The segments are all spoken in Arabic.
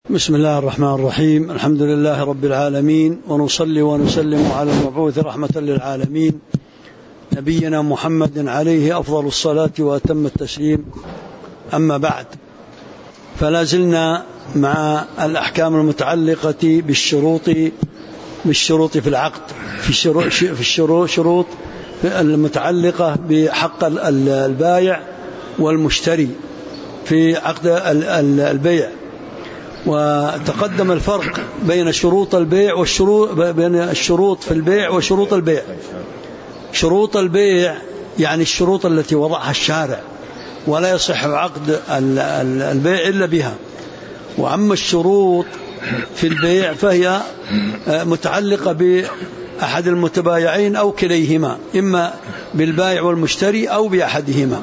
بسم الله الرحمن الرحيم. الحمد لله رب العالمين، ونصلي ونسلم على المبعوث رحمة للعالمين نبينا محمد عليه أفضل الصلاة وأتم التسليم. أما بعد، فلا زلنا مع الأحكام المتعلقة بالشروط في العقد، في الشروط المتعلقة بحق البائع والمشتري في عقد البيع. وتقدم الفرق بين شروط البيع بين الشروط في البيع وشروط البيع. شروط البيع يعني الشروط التي وضعها الشارع، ولا يصح عقد البيع إلا بها. وأما الشروط في البيع فهي متعلقة بأحد المتبايعين أو كليهما، إما بالبائع والمشتري أو بأحدهما.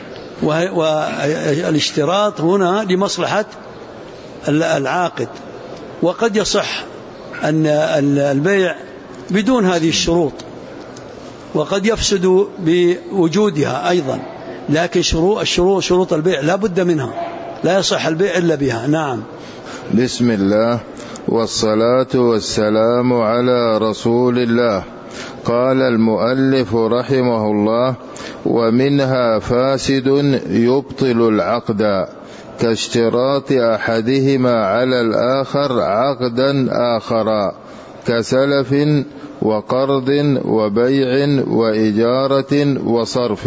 والاشتراط هنا لمصلحة العاقد، وقد يصح أن البيع بدون هذه الشروط، وقد يفسد بوجودها أيضا، لكن شروط البيع لا بد منها، لا يصح البيع إلا بها. نعم. بسم الله والصلاة والسلام على رسول الله. قال المؤلف رحمه الله: ومنها فاسد يبطل العقد، كاشتراط أحدهما على الآخر عقدا آخر، كسلف وقرض وبيع وإجارة وصرف.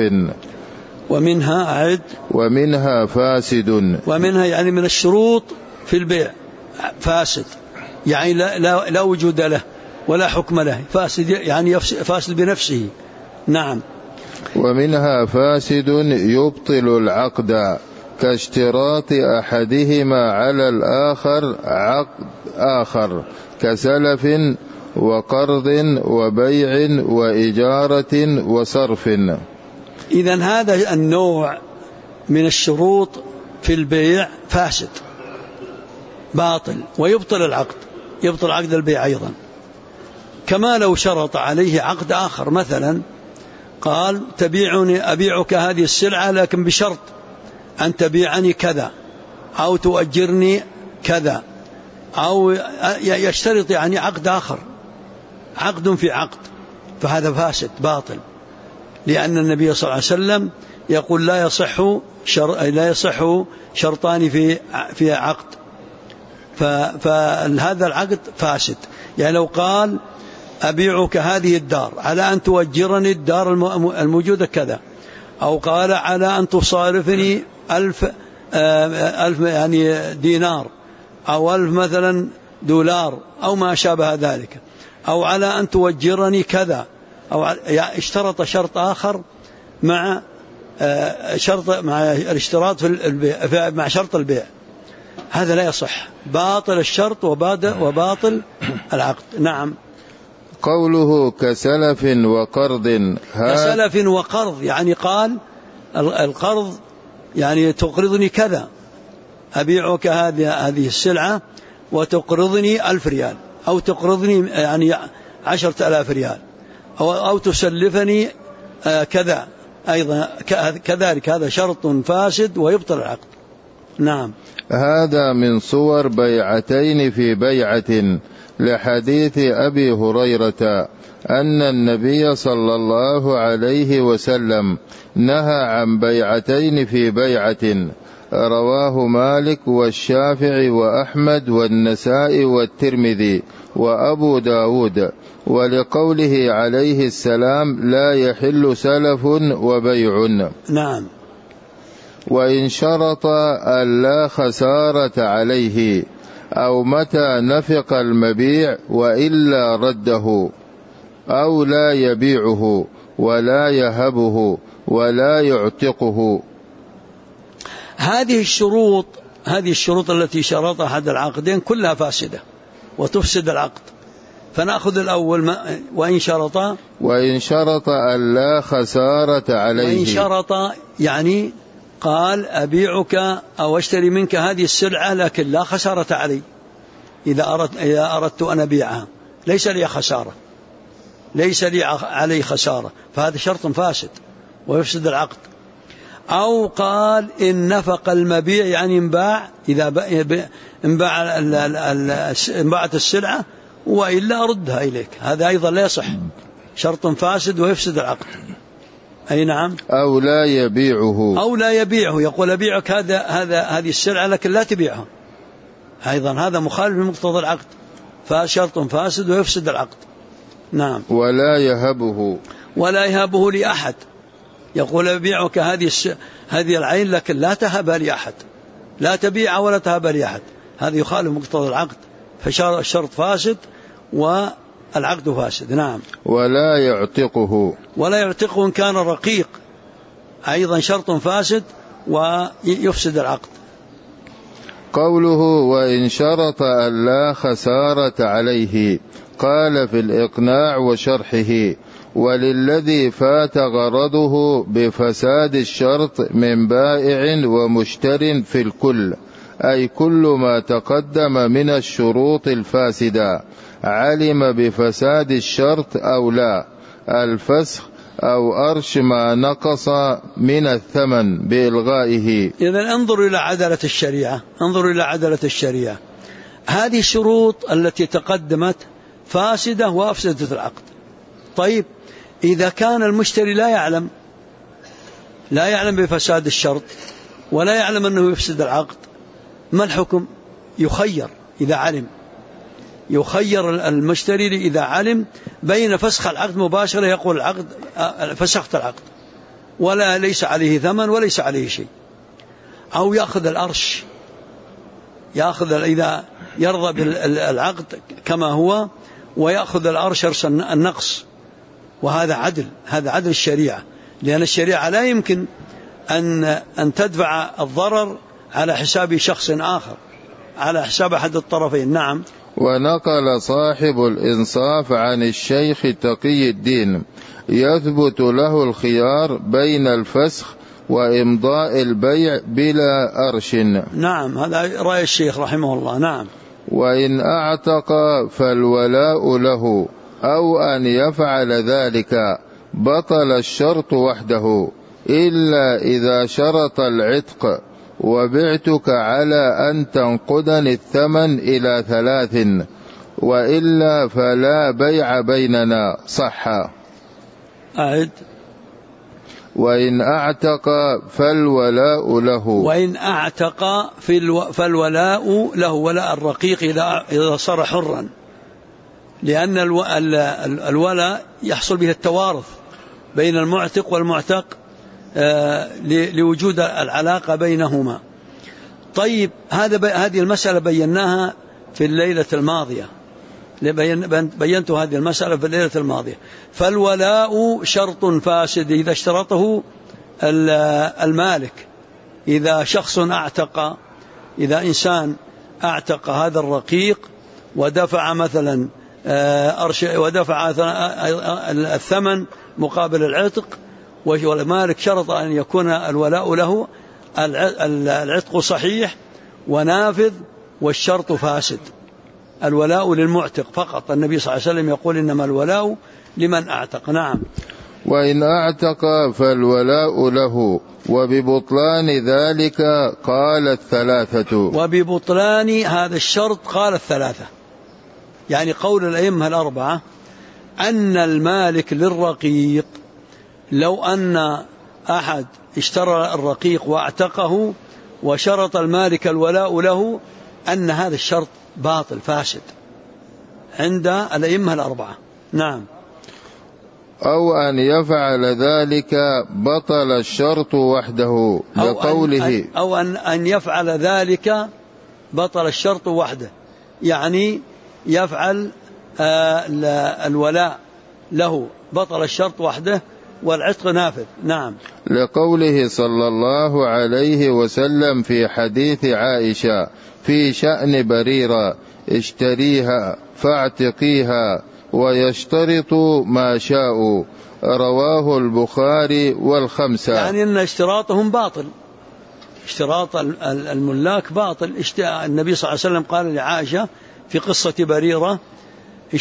ومنها فاسد، ومنها يعني من الشروط في البيع فاسد، يعني لا وجود له ولا حكم له، فاسد يعني فاسد بنفسه. نعم. ومنها فاسد يبطل العقد، كاشتراط أحدهما على الآخر عقد آخر، كسلف وقرض وبيع وإجارة وصرف. إذن هذا النوع من الشروط في البيع فاسد باطل، ويبطل العقد، يبطل عقد البيع أيضا. كما لو شرط عليه عقد آخر، مثلا قال: أبيعك هذه السلعة لكن بشرط أن تبيعني كذا، أو تؤجرني كذا، أو يشترط يعني عقد آخر، عقد في عقد، فهذا فاسد باطل، لأن النبي صلى الله عليه وسلم يقول: لا يصح شرطان في عقد، فهذا العقد فاسد. يعني لو قال: أبيعك هذه الدار على أن تؤجرني الدار الموجودة كذا، أو قال: على أن تصارفني 1000 يعني دينار، أو 1000 مثلا دولار، أو ما شابه ذلك، أو على أن توجرني كذا، أو اشترط شرط آخر مع الاشتراط في البيع، مع شرط البيع، هذا لا يصح، باطل الشرط وباطل العقد. نعم. قوله كسلف وقرض، كسلف وقرض يعني قال القرض يعني تقرضني كذا، أبيعك هذه السلعة وتقرضني 1000 ريال، أو تقرضني يعني 10,000 ريال، أو تسلفني كذا، أيضا كذلك هذا شرط فاسد ويبطل العقد. نعم. هذا من صور بيعتين في بيعة، لحديث أبي هريرة أن النبي صلى الله عليه وسلم نهى عن بيعتين في بيعة، رواه مالك والشافعي وأحمد والنسائي والترمذي وأبو داود. ولقوله عليه السلام: لا يحل سلف وبيع. نعم. وإن شرط ألا خسارة عليه، أو متى نفق المبيع وإلا رده، أو لا يبيعه ولا يهبه ولا يعتقه. هذه الشروط التي شرطها أحد العقدين كلها فاسدة وتفسد العقد. فنأخذ الأول: وإن شرط ألا خسارة عليه. وإن شرط يعني قال: أبيعك أو أشتري منك هذه السلعة لكن لا خسارة علي، إذا أردت أن أبيعها ليس لي خسارة، ليس لي علي خسارة، فهذا شرط فاسد ويفسد العقد. أو قال إن نفق المبيع يعني انباع، إذا انباعت السلعة وإلا أردها إليك، هذا أيضا لا يصح، شرط فاسد ويفسد العقد. أي نعم. أو لا يبيعه، يقول أبيعك هذه السلعة لكن لا تبيعها، أيضا هذا مخالف لمقتضى العقد، فشرط فاسد ويفسد العقد. نعم. ولا يهبه لأحد، يقول أبيعك هذه العين لكن لا تهبها لأحد، لا تبيع ولا تهبها لأحد، هذا يخالف مقتضى العقد، فالشرط فاسد والعقد فاسد. نعم. ولا يعتقه إن كان رقيق، أيضا شرط فاسد ويفسد العقد. قوله وإن شرط ألا خسارة عليه، قال في الإقناع وشرحه: وللذي فات غرضه بفساد الشرط من بائع ومشتر في الكل، أي كل ما تقدم من الشروط الفاسدة، علم بفساد الشرط أو لا، الفسخ أو أرش ما نقص من الثمن بإلغائه. إذن انظروا إلى عدالة الشريعة، هذه الشروط التي تقدمت فاسدة وأفسدت العقد. طيب إذا كان المشتري لا يعلم بفساد الشرط ولا يعلم أنه يفسد العقد، ما الحكم؟ يخير المشتري إذا علم بين فسخ العقد مباشرة، يقول العقد فسخت العقد ولا ليس عليه ثمن وليس عليه شيء، أو يأخذ الأرش، إذا يرضى بالعقد كما هو ويأخذ الأرش أرش النقص، وهذا عدل الشريعة، لأن الشريعة لا يمكن أن تدفع الضرر على حساب شخص آخر، على حساب أحد الطرفين. نعم. ونقل صاحب الإنصاف عن الشيخ تقي الدين يثبت له الخيار بين الفسخ وإمضاء البيع بلا أرش. نعم، هذا رأي الشيخ رحمه الله. نعم. وإن أعتق فالولاء له، أو أن يفعل ذلك بطل الشرط وحده، إلا إذا شرط العتق: وبعتك على أن تنقدني الثمن إلى 3، وإلا فلا بيع بيننا، صح. أعد. وإن أعتق فالولاء له، ولاء الرقيق إذا صار حرا، لأن الولاء يحصل به التوارث بين المعتق والمعتق لوجود العلاقة بينهما. طيب هذه المسألة بيناها في الليلة الماضية، بينت هذه المسألة في الليلة الماضية. فالولاء شرط فاسد إذا اشترطه المالك، إذا شخص إذا إنسان أعتق هذا الرقيق ودفع مثلا ودفع الثمن مقابل العتق، والمالك شرط أن يكون الولاء له، العتق صحيح ونافذ والشرط فاسد. الولاء للمعتق فقط، النبي صلى الله عليه وسلم يقول إنما الولاء لمن أعتق. نعم. وإن أعتق فالولاء له، وببطلان ذلك قال الثلاثة. وببطلان هذا الشرط قال الثلاثة، يعني قول الأئمة الأربعة أن المالك للرقيق لو أن أحد اشترى الرقيق واعتقه وشرط المالك الولاء له، أن هذا الشرط باطل فاسد عند الأئمة الأربعة. نعم. أو أن يفعل ذلك بطل الشرط وحده، لقوله أو أن يفعل ذلك بطل الشرط وحده، يعني يفعل الولاء له بطل الشرط وحده والعتق نافذ. نعم. لقوله صلى الله عليه وسلم في حديث عائشة في شأن بريرة: اشتريها فاعتقيها ويشترط ما شاءوا، رواه البخاري والخمسة. يعني أن اشتراطهم باطل، اشتراط الملاك باطل. النبي صلى الله عليه وسلم قال لعائشة في قصة بريرة: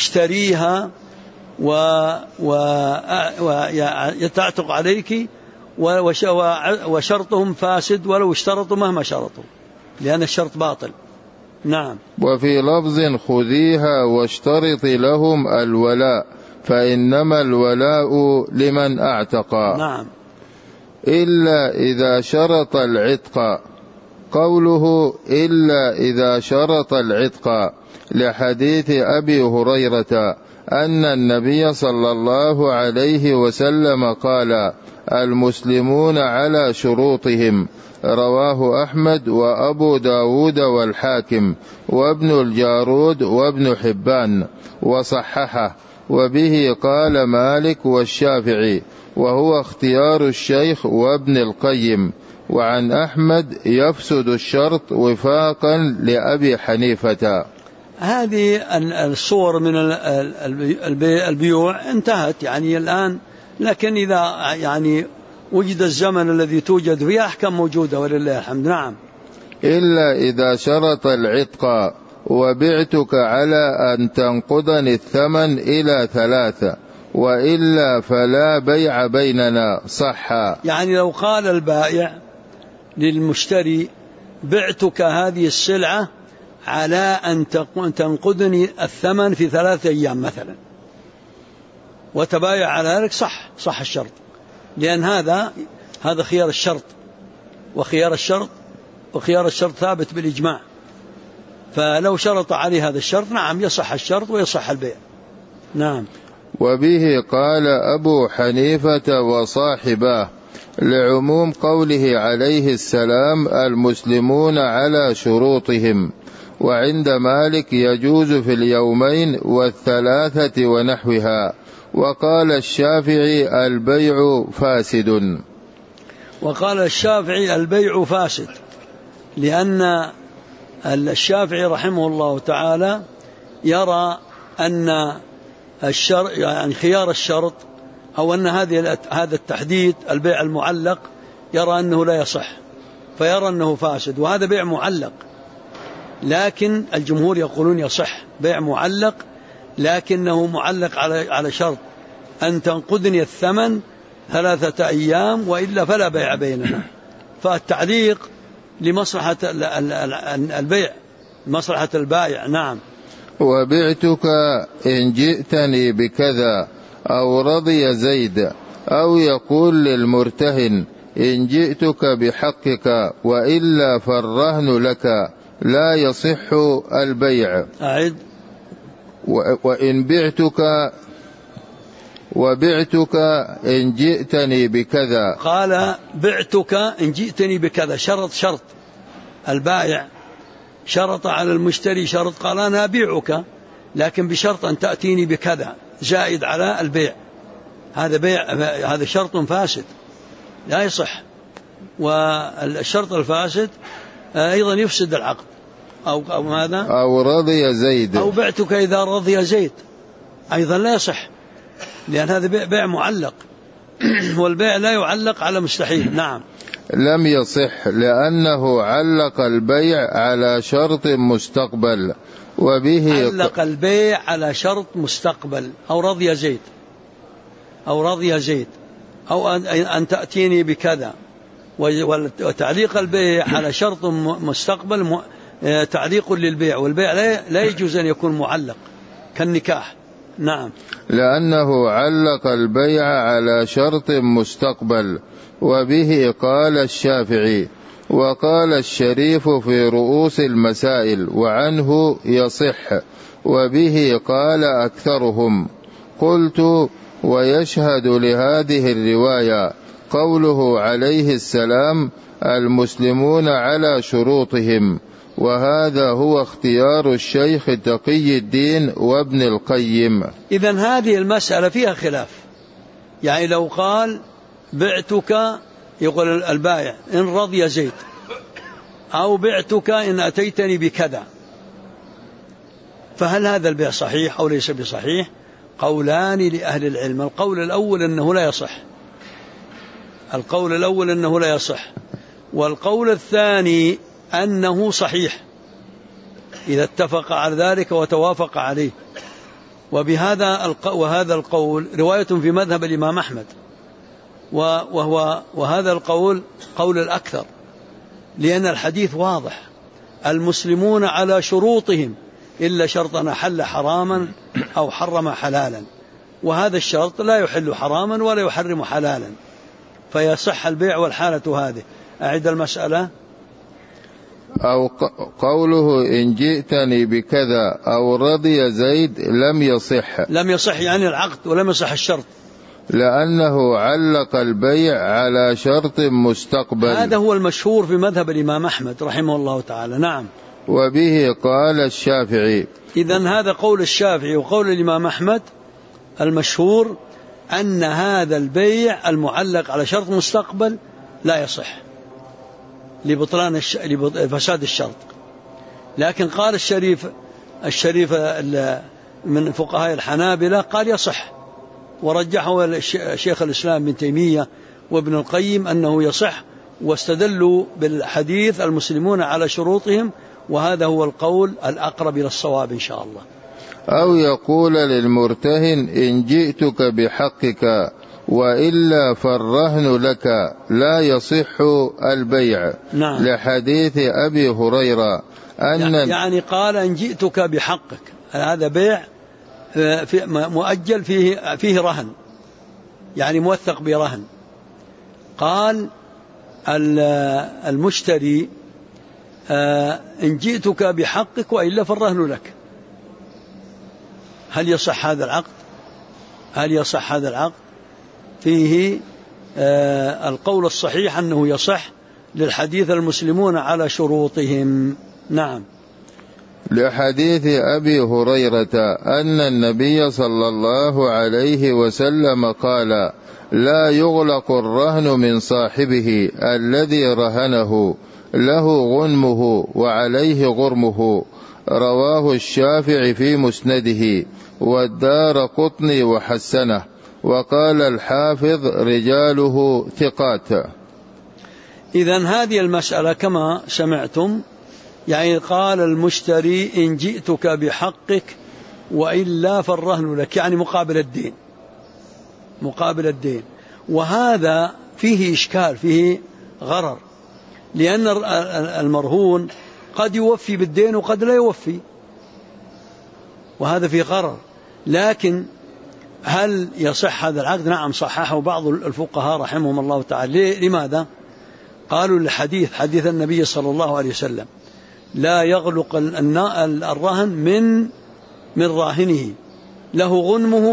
اشتريها ويتعتق عليك وشرطهم فاسد ولو اشترطوا مهما شرطوا، لأن الشرط باطل. نعم. وفي لفظ خذيها واشترطي لهم الولاء فإنما الولاء لمن أعتقى. نعم. إلا إذا شرط العتق. قوله إلا إذا شرط العتق لحديث أبي هريرة أن النبي صلى الله عليه وسلم قال المسلمون على شروطهم، رواه أحمد وأبو داود والحاكم وابن الجارود وابن حبان وصححه، وبه قال مالك والشافعي، وهو اختيار الشيخ وابن القيم. وعن أحمد يفسد الشرط وفاقا لأبي حنيفة. هذه الصور من البيوع انتهت يعني الآن، لكن إذا يعني وجد الزمن الذي توجد فيه أحكام موجودة ولله الحمد. نعم. إلا إذا شرط العتق وبعتك على أن تنقضني الثمن إلى 3 وإلا فلا بيع بيننا، صحا. يعني لو قال البائع للمشتري بعتك هذه السلعة على أن تنقضني الثمن في 3 أيام مثلا، وتبايع على ذلك، صح الشرط، لأن هذا خيار الشرط، وخيار الشرط ثابت بالإجماع. فلو شرط عليه هذا الشرط نعم يصح الشرط ويصح البيع. نعم. وبه قال أبو حنيفة وصاحباه لعموم قوله عليه السلام المسلمون على شروطهم. وعند مالك يجوز في اليومين والثلاثة ونحوها. وقال الشافعي البيع فاسد. وقال الشافعي البيع فاسد، لأن الشافعي رحمه الله تعالى يرى أن يعني خيار الشرط أو أن هذا التحديد البيع المعلق يرى أنه لا يصح، فيرى أنه فاسد، وهذا بيع معلق. لكن الجمهور يقولون يصح بيع معلق، لكنه معلق على شرط أن تنقذني الثمن 3 أيام وإلا فلا بيع بيننا. فالتعليق لمصلحة البيع، مصلحة البائع. نعم. وبعتك إن جئتني بكذا، أو رضي زيد، أو يقول للمرتهن إن جئتك بحقك وإلا فالرهن لك، لا يصح البيع. أعد. وبعتك إن جئتني بكذا. قال بعتك إن جئتني بكذا، شرط البائع شرط على المشتري شرط، قال أنا أبيعك لكن بشرط أن تأتيني بكذا زائد على البيع. هذا شرط فاسد لا يصح. والشرط الفاسد أيضا يفسد العقد. أو ماذا؟ أو رضي زيد، أو بعتك إذا رضي زيد أيضا لا يصح، لأن هذا بيع معلق والبيع لا يعلق على مستحيل. نعم. لم يصح لأنه علق البيع على شرط مستقبل. وبه علق البيع على شرط مستقبل، أو رضي زيد أو أن تأتيني بكذا. وتعليق البيع على شرط مستقبل تعليق للبيع، والبيع لا يجوز أن يكون معلق كالنكاح. نعم. لأنه علق البيع على شرط مستقبل. وبه قال الشافعي. وقال الشريف في رؤوس المسائل وعنه يصح، وبه قال أكثرهم. قلت ويشهد لهذه الرواية قوله عليه السلام المسلمون على شروطهم، وهذا هو اختيار الشيخ تقي الدين وابن القيم. إذن هذه المسألة فيها خلاف. يعني لو قال بعتك، يقول البائع إن رضي زيد، أو بعتك إن أتيتني بكذا، فهل هذا البيع صحيح أو ليس بصحيح؟ قولان لأهل العلم. القول الأول أنه لا يصح، والقول الثاني أنه صحيح إذا اتفق على ذلك وتوافق عليه. وهذا القول رواية في مذهب الإمام أحمد، وهذا القول قول الأكثر، لأن الحديث واضح: المسلمون على شروطهم إلا شرطا حل حراما أو حرم حلالا، وهذا الشرط لا يحل حراما ولا يحرم حلالا، فيصح البيع والحالة هذه. أعد المسألة. أو قوله إن جئتني بكذا أو رضي زيد لم يصح يعني العقد، ولم يصح الشرط، لأنه علق البيع على شرط مستقبل. هذا هو المشهور في مذهب الإمام أحمد رحمه الله تعالى. نعم. وبه قال الشافعي. إذن هذا قول الشافعي وقول الإمام أحمد المشهور أن هذا البيع المعلق على شرط مستقبل لا يصح لبطلان لفساد الشرط. لكن قال الشريف من فقهاء الحنابلة قال يصح، ورجحه شيخ الإسلام ابن تيمية وابن القيم أنه يصح، واستدلوا بالحديث المسلمون على شروطهم، وهذا هو القول الأقرب إلى الصواب إن شاء الله. أو يقول للمرتهن إن جئتك بحقك وإلا فالرهن لك لا يصح البيع. نعم. لحديث أبي هريرة يعني قال إن جئتك بحقك، هذا بيع مؤجل فيه رهن، يعني موثق برهن. قال المشتري إن جئتك بحقك وإلا فالرهن لك. هل يصح هذا العقد؟ هل يصح هذا العقد؟ فيه القول الصحيح أنه يصح للحديث المسلمون على شروطهم. نعم. لحديث أبي هريرة أن النبي صلى الله عليه وسلم قال لا يغلق الرهن من صاحبه الذي رهنه له غنمه وعليه غرمه. رواه الشافعي في مسنده والدارقطني وحسنه، وقال الحافظ رجاله ثقات. إذن هذه المسألة كما سمعتم، يعني قال المشتري إن جئتك بحقك وإلا فالرهن لك، يعني مقابل الدين. وهذا فيه إشكال، فيه غرر، لأن المرهون قد يوفي بالدين وقد لا يوفي، وهذا فيه غرر. لكن هل يصح هذا العقد؟ نعم، صححه بعض الفقهاء رحمهم الله تعالى. لماذا؟ قالوا حديث النبي صلى الله عليه وسلم لا يغلق الرهن من راهنه له غنمه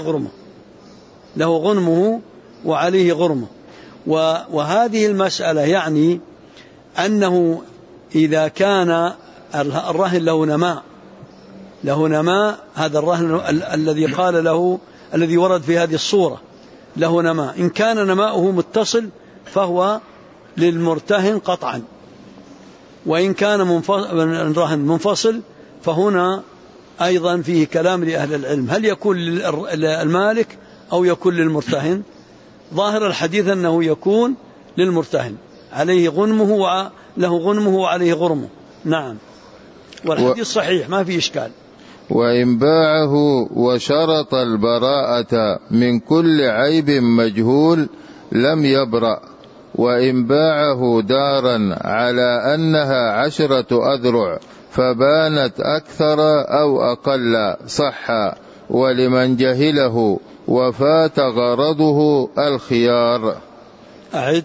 وعليه غرمه. وهذه المسألة يعني أنه إذا كان الرهن له نماء، هذا الرهن الذي قال له الذي ورد في هذه الصورة له نماء، إن كان نماؤه متصل فهو للمرتهن قطعا، وإن كان الرهن منفصل فهنا أيضا فيه كلام لأهل العلم، هل يكون للمالك أو يكون للمرتهن؟ ظاهر الحديث أنه يكون للمرتهن، عليه غنمه وله غنمه وعليه غرمه. نعم، والحديث صحيح ما في إشكال. وإن باعه وشرط البراءة من كل عيب مجهول لم يبرأ، وإن باعه دارا على أنها 10 أذرع فبانت أكثر أو أقل صح، ولمن جهله وفات غرضه الخيار. أعد.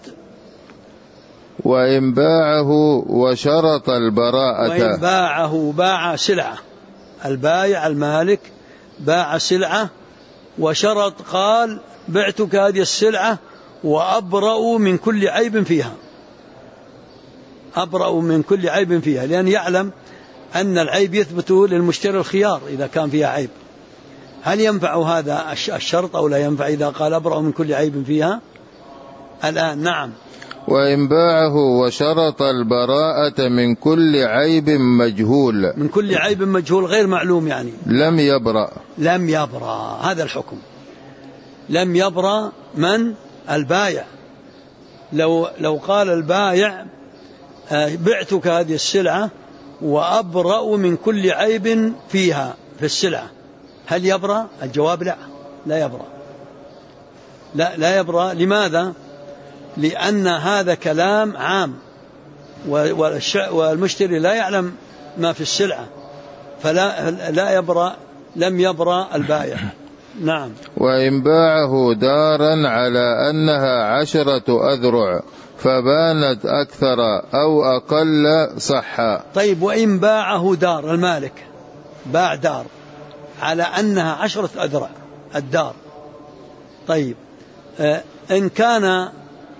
وإن باعه وشرط البراءة، وإن باع سلعة، البايع المالك باع سلعة وشرط، قال بعتك هذه السلعة وأبرأ من كل عيب فيها، لأن يعلم أن العيب يثبت للمشتري الخيار إذا كان فيها عيب. هل ينفع هذا الشرط أو لا ينفع إذا قال أبرأ من كل عيب فيها الآن؟ نعم. وإن باعه وشرط البراءة من كل عيب مجهول غير معلوم، يعني لم يبرأ. هذا الحكم، لم يبرأ من البايع. لو قال البايع بعتك هذه السلعة وأبرأ من كل عيب فيها في السلعة، هل يبرأ؟ الجواب لا يبرأ. لا يبرأ. لماذا؟ لأن هذا كلام عام، والمشتري لا يعلم ما في السلعة، فلا يبرأ، لم يبرأ البائع. نعم. وإن باعه دارا على أنها 10 أذرع فبانت أكثر أو أقل صح. طيب، وإن باعه دار، المالك باع دار على أنها 10 أذرع الدار، طيب إن كان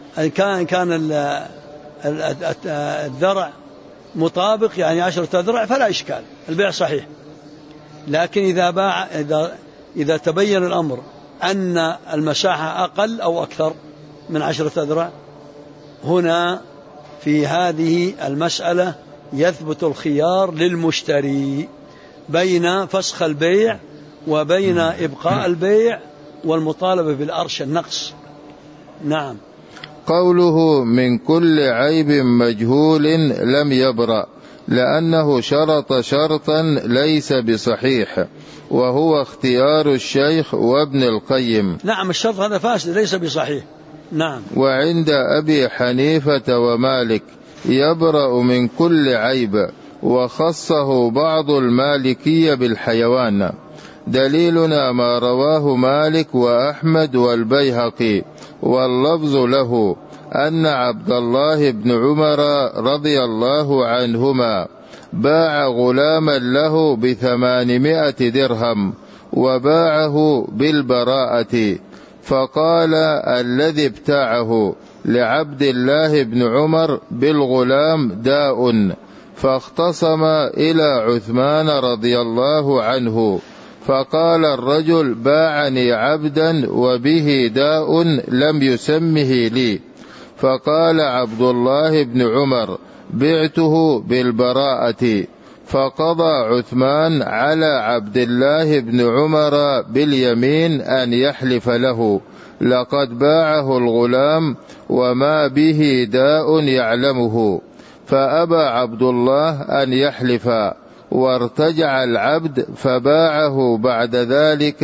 الذرع مطابق يعني 10 أذرع فلا إشكال، البيع صحيح. لكن إذا تبين الأمر أن المساحة أقل أو أكثر من 10 أذرع، هنا في هذه المسألة يثبت الخيار للمشتري بين فسخ البيع وبين إبقاء البيع والمطالبة بالأرش النقص. نعم. قوله من كل عيب مجهول لم يبرأ لأنه شرط شرطا ليس بصحيح، وهو اختيار الشيخ وابن القيم. نعم، الشرط هذا فاسد ليس بصحيح. نعم. وعند أبي حنيفة ومالك يبرأ من كل عيب، وخصه بعض المالكية بالحيوان. دليلنا ما رواه مالك وأحمد والبيهقي، واللفظ له أن عبد الله بن عمر رضي الله عنهما باع غلاما له ب800 درهم وباعه بالبراءة، فقال الذي ابتاعه لعبد الله بن عمر بالغلام داء، فاختصم إلى عثمان رضي الله عنه، فقال الرجل باعني عبدا وبه داء لم يسمه لي، فقال عبد الله بن عمر بعته بالبراءة، فقضى عثمان على عبد الله بن عمر باليمين أن يحلف له لقد باعه الغلام وما به داء يعلمه، فأبى عبد الله أن يحلف، وارتجع العبد فباعه بعد ذلك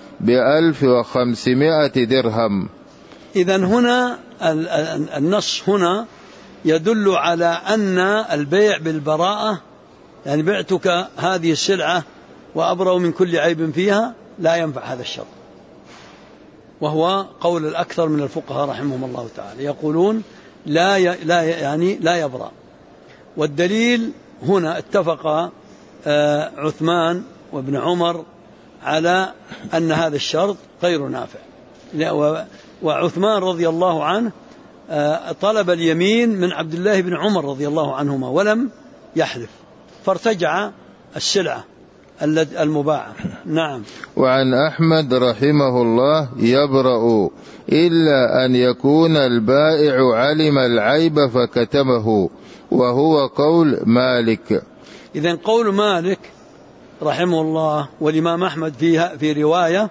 ب1500 درهم. إذن هنا النص هنا يدل على أن البيع بالبراءة، يعني بعتك هذه السلعة وأبرأ من كل عيب فيها، لا ينفع هذا الشرط، وهو قول الأكثر من الفقهاء رحمهم الله تعالى، يقولون لا يبرأ. والدليل هنا اتفق عثمان وابن عمر على أن هذا الشرط غير نافع، وعثمان رضي الله عنه طلب اليمين من عبد الله بن عمر رضي الله عنهما ولم يحلف، فارتجع السلعة المباعة. نعم. وعن أحمد رحمه الله يبرأ إلا أن يكون البائع علم العيب فكتمه، وهو قول مالك. إذن قول مالك رحمه الله والإمام أحمد في رواية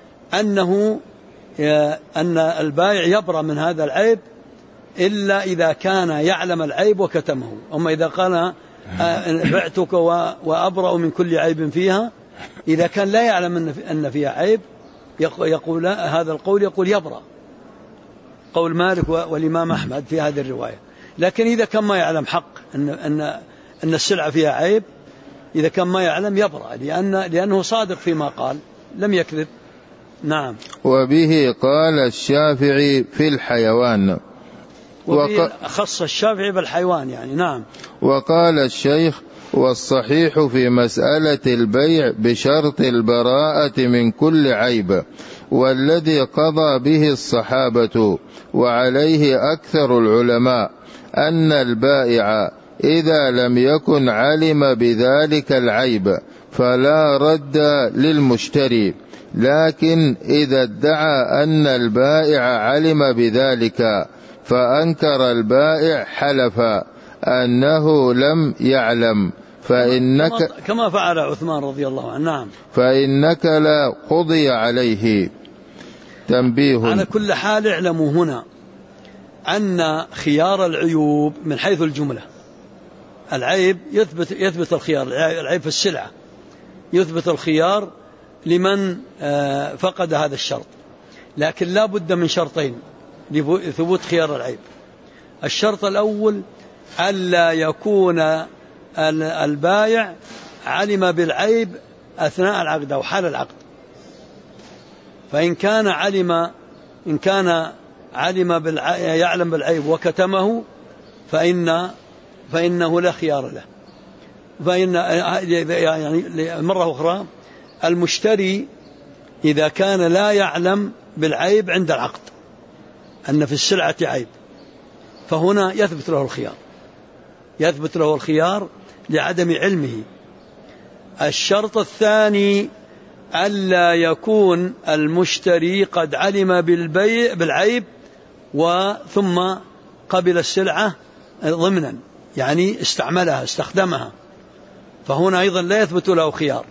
أن البائع يبرأ من هذا العيب إلا إذا كان يعلم العيب وكتمه. أما إذا قال بعتك وأبرأ من كل عيب فيها، إذا كان لا يعلم أن فيها عيب يقول هذا القول، يقول يبرأ، قول مالك والإمام أحمد في هذه الرواية. لكن إذا كان ما يعلم حق أن السلعة فيها عيب، إذا كان ما يعلم يبرأ، لأنه صادق فيما قال، لم يكذب. نعم. وبه قال الشافعي في الحيوان، خص الشافعي بالحيوان يعني. نعم. وقال الشيخ والصحيح في مسألة البيع بشرط البراءة من كل عيب، والذي قضى به الصحابة وعليه أكثر العلماء أن البائع إذا لم يكن علم بذلك العيب فلا رد للمشتري، لكن إذا ادعى أن البائع علم بذلك فأنكر البائع حلف أنه لم يعلم فإنك كما فعل عثمان رضي الله عنه. نعم. فإنك لا قضي عليه. تنبيه. على كل حال اعلموا هنا أن خيار العيوب من حيث الجملة، العيب يثبت الخيار، العيب في السلعة يثبت الخيار لمن فقد هذا الشرط، لكن لا بد من شرطين لثبوت خيار العيب. الشرط الأول ألا يكون البائع علم بالعيب أثناء العقد أو حال العقد. فإن كان يعلم بالعيب وكتمه فإنه لا خيار له. يعني مرة أخرى المشتري إذا كان لا يعلم بالعيب عند العقد أن في السلعة عيب فهنا يثبت له الخيار لعدم علمه. الشرط الثاني ألا يكون المشتري قد علم بالعيب ثم قبل السلعة ضمنا، يعني استخدمها، فهنا أيضا لا يثبت له خيار.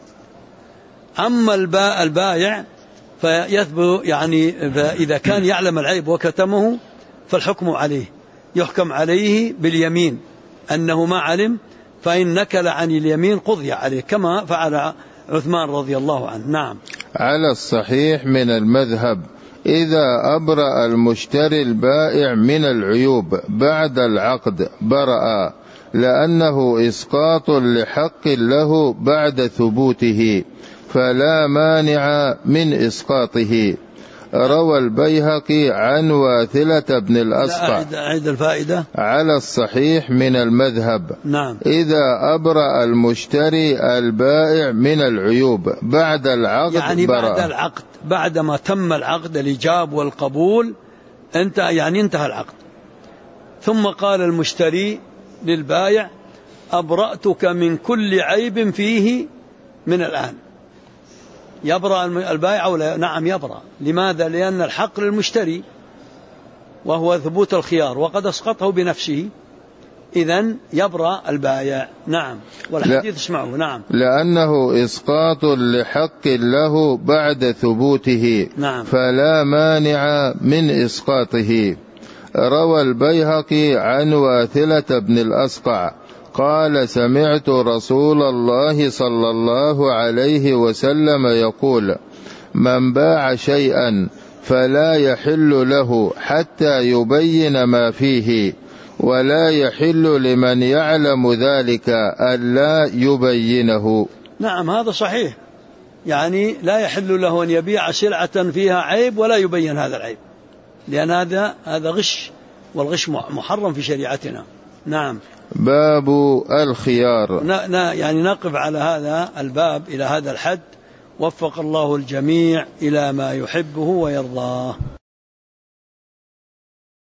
أما البائع فيثبت، يعني إذا كان يعلم العيب وكتمه فالحكم عليه، يحكم عليه باليمين أنه ما علم، فإن نكل عن اليمين قضي عليه كما فعل عثمان رضي الله عنه. نعم. على الصحيح من المذهب إذا أبرأ المشتري البائع من العيوب بعد العقد برأ، لأنه إسقاط لحق له بعد ثبوته، فلا مانع من إسقاطه. روى البيهقي عن واثلة بن الأسقع. أعيد الفائدة. على الصحيح من المذهب. نعم. إذا أبرأ المشتري البائع من العيوب بعد العقد، يعني بعد العقد، بعدما تم العقد الإيجاب والقبول انتهى العقد، ثم قال المشتري للبائع أبرأتك من كل عيب فيه من الآن. يبرأ البائع أو لا؟ نعم يبرأ. لماذا؟ لأن الحق للمشتري وهو ثبوت الخيار وقد أسقطه بنفسه، إذن يبرأ البائع. نعم. والحديث اسمعه. نعم. لأنه إسقاط لحق له بعد ثبوته. نعم. فلا مانع من إسقاطه. روى البيهقي عن واثلة بن الأسقع قال سمعت رسول الله صلى الله عليه وسلم يقول من باع شيئا فلا يحل له حتى يبين ما فيه، ولا يحل لمن يعلم ذلك ألا يبينه. نعم هذا صحيح، يعني لا يحل له أن يبيع سلعة فيها عيب ولا يبين هذا العيب، لأن هذا غش، والغش محرم في شريعتنا. نعم. باب الخيار. يعني نقف على هذا الباب إلى هذا الحد، وفق الله الجميع إلى ما يحبه ويرضاه.